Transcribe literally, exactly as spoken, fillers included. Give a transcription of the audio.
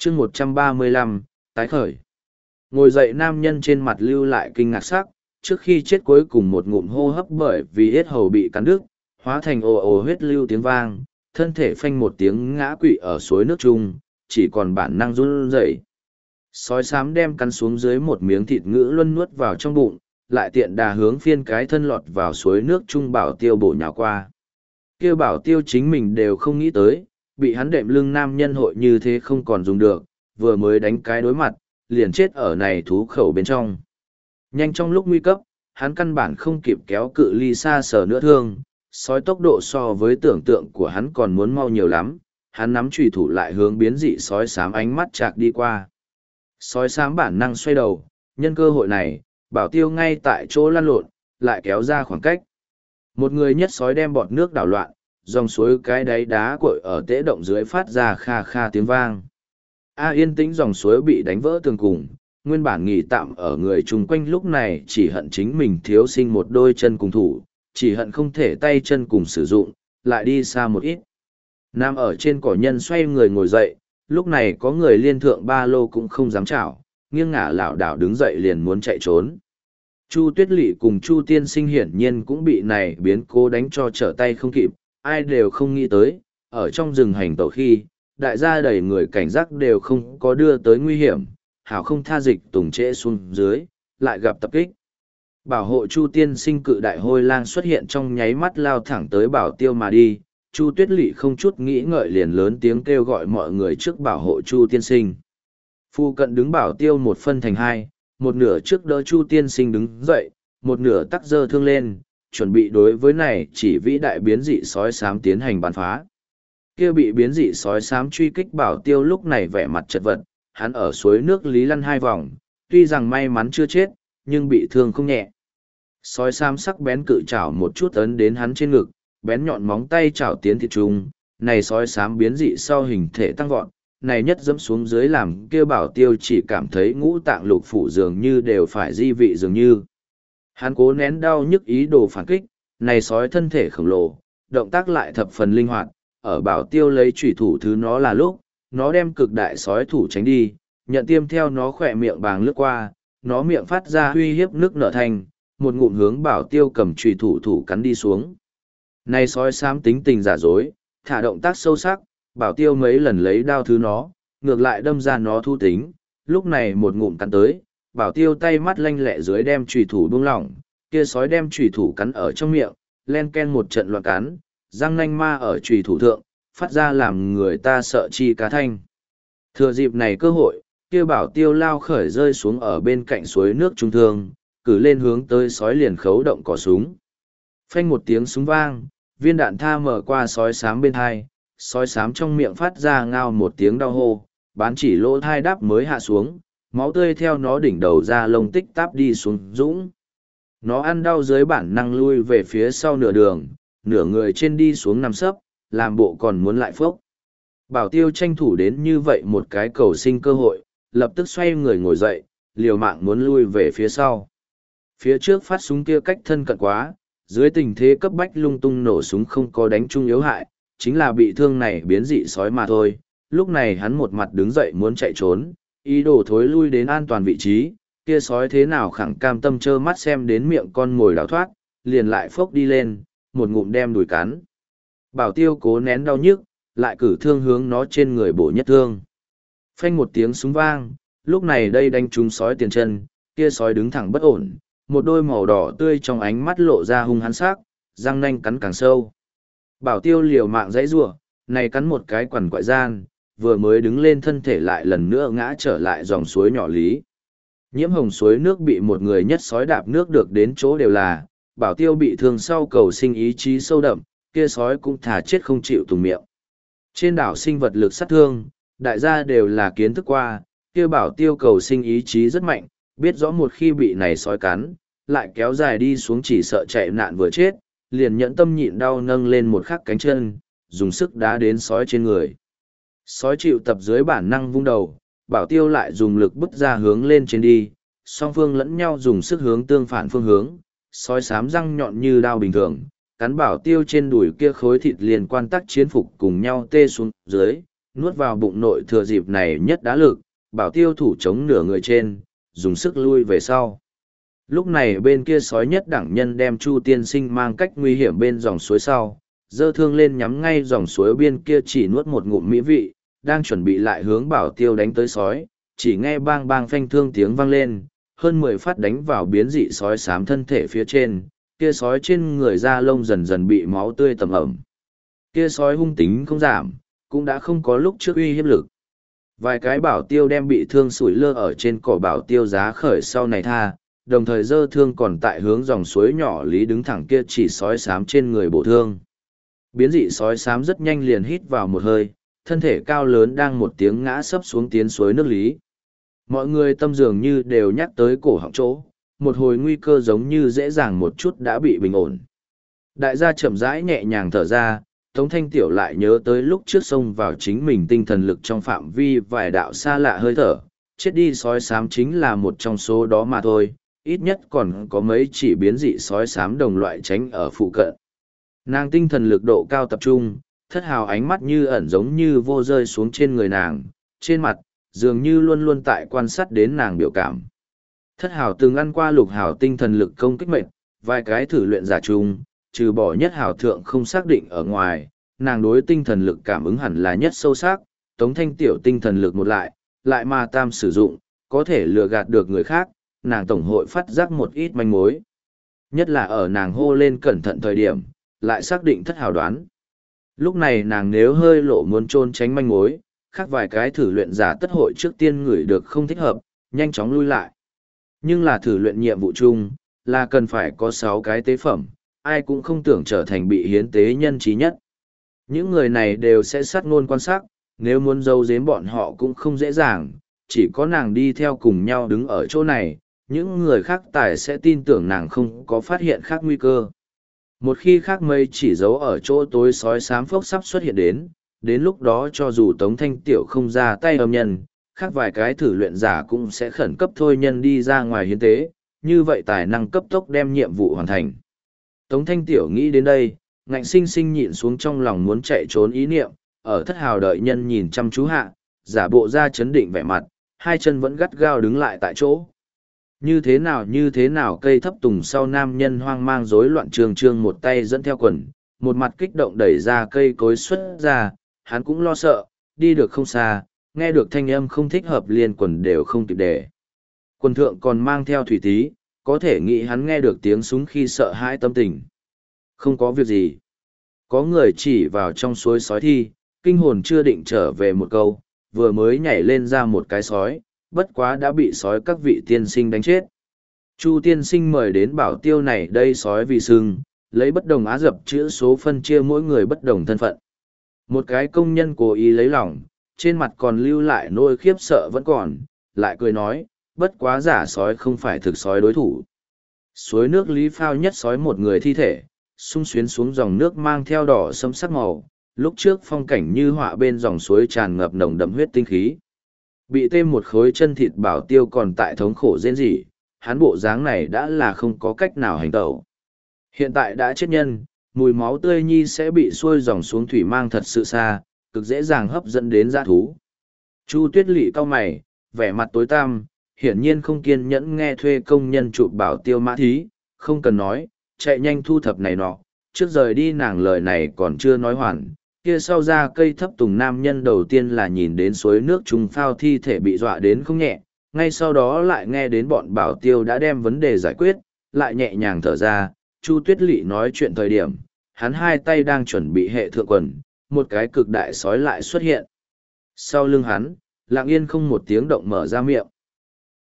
chương một trăm ba mươi lăm, tái khởi. Ngồi dậy nam nhân trên mặt lưu lại kinh ngạc sắc, trước khi chết cuối cùng một ngụm hô hấp bởi vì yết hầu bị cắn đứt, hóa thành ồ ồ huyết lưu tiếng vang, thân thể phanh một tiếng ngã quỵ ở suối nước chung, chỉ còn bản năng run rẩy. Sói xám đem cắn xuống dưới một miếng thịt ngữ luân nuốt vào trong bụng, lại tiện đà hướng phiên cái thân lọt vào suối nước chung bảo tiêu bổ nhào qua. Kêu bảo tiêu chính mình đều không nghĩ tới, bị hắn đệm lưng nam nhân hội như thế không còn dùng được, vừa mới đánh cái đối mặt, liền chết ở này thú khẩu bên trong. Nhanh trong lúc nguy cấp, hắn căn bản không kịp kéo cự ly xa sờ nữa thương, sói tốc độ so với tưởng tượng của hắn còn muốn mau nhiều lắm, hắn nắm chùy thủ lại hướng biến dị sói xám ánh mắt chạc đi qua. Sói xám bản năng xoay đầu, nhân cơ hội này, bảo tiêu ngay tại chỗ lăn lộn, lại kéo ra khoảng cách. Một người nhất sói đem bọt nước đảo loạn, dòng suối cái đáy đá cội ở tễ động dưới phát ra kha kha tiếng vang. A yên tĩnh dòng suối bị đánh vỡ tường cùng, nguyên bản nghỉ tạm ở người chung quanh lúc này chỉ hận chính mình thiếu sinh một đôi chân cùng thủ, chỉ hận không thể tay chân cùng sử dụng, lại đi xa một ít. Nam ở trên cỏ nhân xoay người ngồi dậy, lúc này có người liên thượng ba lô cũng không dám chảo, nghiêng ngả lảo đảo đứng dậy liền muốn chạy trốn. Chu Tuyết Lệ cùng Chu Tiên Sinh hiển nhiên cũng bị này biến cố đánh cho trở tay không kịp, ai đều không nghĩ tới, ở trong rừng hành tẩu khi, đại gia đầy người cảnh giác đều không có đưa tới nguy hiểm, hảo không tha dịch tùng trễ xuống dưới, lại gặp tập kích. Bảo hộ Chu Tiên Sinh cự đại hôi lang xuất hiện trong nháy mắt lao thẳng tới bảo tiêu mà đi, Chu Tuyết Lệ không chút nghĩ ngợi liền lớn tiếng kêu gọi mọi người trước bảo hộ Chu Tiên Sinh. Phu cận đứng bảo tiêu một phân thành hai, một nửa trước đỡ Chu Tiên Sinh đứng dậy, một nửa tắc dơ thương lên, chuẩn bị đối với này chỉ vĩ đại biến dị sói xám tiến hành bắn phá. Kia bị biến dị sói xám truy kích bảo tiêu lúc này vẻ mặt chật vật, hắn ở suối nước lý lăn hai vòng, tuy rằng may mắn chưa chết, nhưng bị thương không nhẹ. Sói xám sắc bén cự chảo một chút ấn đến hắn trên ngực, bén nhọn móng tay chảo tiến thịt trùng, này sói xám biến dị sau hình thể tăng vọt, này nhất dẫm xuống dưới làm kia bảo tiêu chỉ cảm thấy ngũ tạng lục phủ dường như đều phải di vị dường như. Hắn cố nén đau nhức ý đồ phản kích, này sói thân thể khổng lồ, động tác lại thập phần linh hoạt, ở bảo tiêu lấy chủy thủ thứ nó là lúc, nó đem cực đại sói thủ tránh đi, nhận tiêm theo nó khỏe miệng bàng lướt qua, nó miệng phát ra uy hiếp nước nở thành, một ngụm hướng bảo tiêu cầm chủy thủ thủ cắn đi xuống. Này sói xám tính tình giả dối, thả động tác sâu sắc, bảo tiêu mấy lần lấy đao thứ nó, ngược lại đâm ra nó thu tính, lúc này một ngụm cắn tới, bảo tiêu tay mắt lanh lẹ dưới đem chủy thủ buông lỏng, kia sói đem chủy thủ cắn ở trong miệng, len ken một trận loạn cắn, răng nanh ma ở chủy thủ thượng, phát ra làm người ta sợ chi cá thanh. Thừa dịp này cơ hội, kia bảo tiêu lao khởi rơi xuống ở bên cạnh suối nước trung thương, cử lên hướng tới sói liền khấu động cò súng. Phanh một tiếng súng vang, viên đạn tha mở qua sói xám bên hai, sói xám trong miệng phát ra ngao một tiếng đau hô, bán chỉ lỗ thai đáp mới hạ xuống, máu tươi theo nó đỉnh đầu ra lông tích táp đi xuống dũng. Nó ăn đau dưới bản năng lui về phía sau nửa đường, nửa người trên đi xuống nằm sấp, làm bộ còn muốn lại phốc. Bảo tiêu tranh thủ đến như vậy một cái cầu sinh cơ hội, lập tức xoay người ngồi dậy, liều mạng muốn lui về phía sau. Phía trước phát súng kia cách thân cận quá, dưới tình thế cấp bách lung tung nổ súng không có đánh chung yếu hại, chính là bị thương này biến dị sói mà thôi. Lúc này hắn một mặt đứng dậy muốn chạy trốn, ý đồ thối lui đến an toàn vị trí, kia sói thế nào khẳng cam tâm trơ mắt xem đến miệng con ngồi đào thoát, liền lại phốc đi lên, một ngụm đem đùi cắn. Bảo tiêu cố nén đau nhức, lại cử thương hướng nó trên người bổ nhất thương. Phanh một tiếng súng vang, lúc này đây đánh trúng sói tiền chân, kia sói đứng thẳng bất ổn, một đôi màu đỏ tươi trong ánh mắt lộ ra hung hãn sắc, răng nanh cắn càng sâu. Bảo tiêu liều mạng dãy rủa, này cắn một cái quằn quại gian, vừa mới đứng lên thân thể lại lần nữa ngã trở lại dòng suối nhỏ lý. Nhiễm hồng suối nước bị một người nhất sói đạp nước được đến chỗ đều là, bảo tiêu bị thương sau cầu sinh ý chí sâu đậm, kia sói cũng thà chết không chịu tùng miệng. Trên đảo sinh vật lực sát thương, đại gia đều là kiến thức qua, kia bảo tiêu cầu sinh ý chí rất mạnh, biết rõ một khi bị này sói cắn, lại kéo dài đi xuống chỉ sợ chạy nạn vừa chết, liền nhẫn tâm nhịn đau nâng lên một khắc cánh chân, dùng sức đá đến sói trên người. Sói chịu tập dưới bản năng vung đầu, bảo tiêu lại dùng lực bứt ra hướng lên trên đi, song phương lẫn nhau dùng sức hướng tương phản phương hướng, sói xám răng nhọn như đao bình thường, cắn bảo tiêu trên đùi kia khối thịt liền quan tắc chiến phục cùng nhau tê xuống dưới, nuốt vào bụng nội thừa dịp này nhất đá lực, bảo tiêu thủ chống nửa người trên, dùng sức lui về sau. Lúc này bên kia sói nhất đẳng nhân đem Chu tiên sinh mang cách nguy hiểm bên dòng suối sau, giơ thương lên nhắm ngay dòng suối bên kia chỉ nuốt một ngụm mỹ vị, đang chuẩn bị lại hướng bảo tiêu đánh tới sói, chỉ nghe bang bang phanh thương tiếng vang lên, hơn mười phát đánh vào biến dị sói xám thân thể phía trên, kia sói trên người da lông dần dần bị máu tươi tầm ẩm. Kia sói hung tính không giảm, cũng đã không có lúc trước uy hiếp lực. Vài cái bảo tiêu đem bị thương sủi lơ ở trên cỏ bảo tiêu giá khởi sau này tha, đồng thời dơ thương còn tại hướng dòng suối nhỏ lý đứng thẳng kia chỉ sói xám trên người bổ thương. Biến dị sói xám rất nhanh liền hít vào một hơi, thân thể cao lớn đang một tiếng ngã sấp xuống tiến suối nước lý. Mọi người tâm dường như đều nhắc tới cổ họng chỗ, một hồi nguy cơ giống như dễ dàng một chút đã bị bình ổn. Đại gia chậm rãi nhẹ nhàng thở ra, Tống Thanh Tiểu lại nhớ tới lúc trước xông vào chính mình tinh thần lực trong phạm vi vài đạo xa lạ hơi thở, chết đi sói xám chính là một trong số đó mà thôi, ít nhất còn có mấy chỉ biến dị sói xám đồng loại tránh ở phụ cận. Nàng tinh thần lực độ cao tập trung, thất hào ánh mắt như ẩn giống như vô rơi xuống trên người nàng, trên mặt, dường như luôn luôn tại quan sát đến nàng biểu cảm. Thất hào từng ăn qua lục hào tinh thần lực công kích mệnh, vài cái thử luyện giả chung, trừ bỏ nhất hào thượng không xác định ở ngoài, nàng đối tinh thần lực cảm ứng hẳn là nhất sâu sắc, Tống Thanh Tiểu tinh thần lực một lại, lại mà tam sử dụng, có thể lừa gạt được người khác, nàng tổng hội phát giác một ít manh mối. Nhất là ở nàng hô lên cẩn thận thời điểm, lại xác định thất hào đoán. Lúc này nàng nếu hơi lộ muốn trôn tránh manh mối, khác vài cái thử luyện giả tất hội trước tiên ngửi được không thích hợp, nhanh chóng lui lại. Nhưng là thử luyện nhiệm vụ chung, là cần phải có sáu cái tế phẩm, ai cũng không tưởng trở thành bị hiến tế nhân trí nhất. Những người này đều sẽ sát ngôn quan sát, nếu muốn giấu giếm bọn họ cũng không dễ dàng, chỉ có nàng đi theo cùng nhau đứng ở chỗ này, những người khác tài sẽ tin tưởng nàng không có phát hiện khác nguy cơ. Một khi khác mây chỉ giấu ở chỗ tối sói xám phốc sắp xuất hiện đến, đến lúc đó cho dù Tống Thanh Tiểu không ra tay âm nhân, khác vài cái thử luyện giả cũng sẽ khẩn cấp thôi nhân đi ra ngoài hiến tế, như vậy tài năng cấp tốc đem nhiệm vụ hoàn thành. Tống Thanh Tiểu nghĩ đến đây, ngạnh sinh sinh nhịn xuống trong lòng muốn chạy trốn ý niệm, ở thất hào đợi nhân nhìn chăm chú hạ, giả bộ ra chấn định vẻ mặt, hai chân vẫn gắt gao đứng lại tại chỗ. Như thế nào như thế nào cây thấp tùng sau nam nhân hoang mang rối loạn trường trường một tay dẫn theo quần, một mặt kích động đẩy ra cây cối xuất ra, hắn cũng lo sợ, đi được không xa, nghe được thanh âm không thích hợp liền quần đều không kịp để. Quần thượng còn mang theo thủy tí, có thể nghĩ hắn nghe được tiếng súng khi sợ hãi tâm tình. Không có việc gì. Có người chỉ vào trong suối sói thi, kinh hồn chưa định trở về một câu, vừa mới nhảy lên ra một cái sói, bất quá đã bị sói các vị tiên sinh đánh chết. Chu tiên sinh mời đến bảo tiêu này đây sói vì sưng, lấy bất đồng á dập chữ số phân chia mỗi người bất đồng thân phận. Một cái công nhân cố ý lấy lòng, trên mặt còn lưu lại nỗi khiếp sợ vẫn còn, lại cười nói, bất quá giả sói không phải thực sói đối thủ. Suối nước lý phao nhất sói một người thi thể, xung xuyến xuống dòng nước mang theo đỏ sẫm sắc màu, lúc trước phong cảnh như họa bên dòng suối tràn ngập nồng đậm huyết tinh khí. Bị tê một khối chân thịt bảo tiêu còn tại thống khổ rên rỉ, hắn bộ dáng này đã là không có cách nào hành tẩu. Hiện tại đã chết nhân, mùi máu tươi nhi sẽ bị xuôi dòng xuống thủy mang thật sự xa, cực dễ dàng hấp dẫn đến dã thú. Chu Tuyết Lệ cau mày, vẻ mặt tối tăm, hiển nhiên không kiên nhẫn nghe thuê công nhân chụp bảo tiêu mã thí, không cần nói, chạy nhanh thu thập này nọ, trước rời đi nàng lời này còn chưa nói hoàn, kia sau ra cây thấp tùng nam nhân đầu tiên là nhìn đến suối nước trùng phao thi thể bị dọa đến không nhẹ, ngay sau đó lại nghe đến bọn bảo tiêu đã đem vấn đề giải quyết, lại nhẹ nhàng thở ra, Chu Tuyết Lệ nói chuyện thời điểm, hắn hai tay đang chuẩn bị hệ thượng quần, một cái cực đại sói lại xuất hiện. Sau lưng hắn, lặng yên không một tiếng động mở ra miệng.